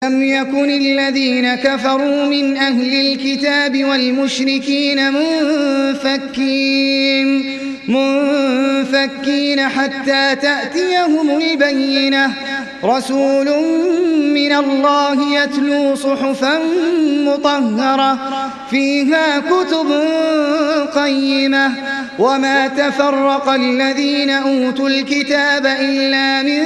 لم يكن الذين كفروا من أهل الكتاب والمشركين منفكين حتى تأتيهم البينة. رسول من الله يتلو صحفا مطهرة فيها كتب قيمة. وما تفرق الذين أوتوا الكتاب إلا من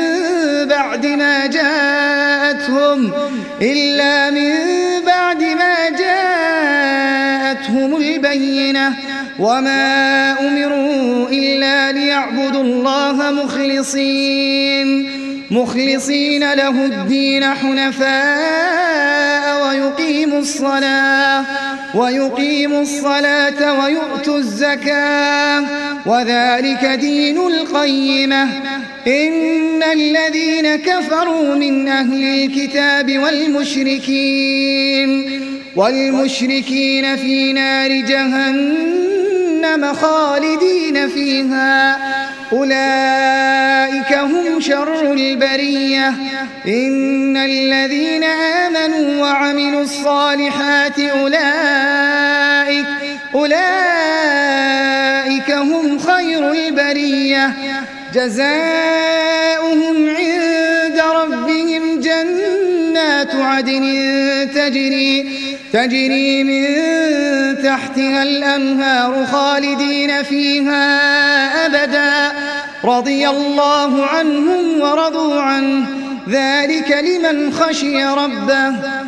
بعد ما جاءتهم البينة. وما أمروا إلا ليعبدوا الله مخلصين له الدين حنفاء ويقيموا الصلاة ويؤتوا الزكاة وذلك دين القيمة. إن الذين كفروا من أهل الكتاب والمشركين في نار جهنم خالدين فيها أولئك هم شر البرية. إن الذين آمنوا وعملوا الصالحات أولئك هم خير البرية. جزاؤهم عند ربهم جنات عدن تجري من تحتها الأنهار خالدين فيها أبدا رضي الله عنهم ورضوا عنه ذلك لمن خشي ربه.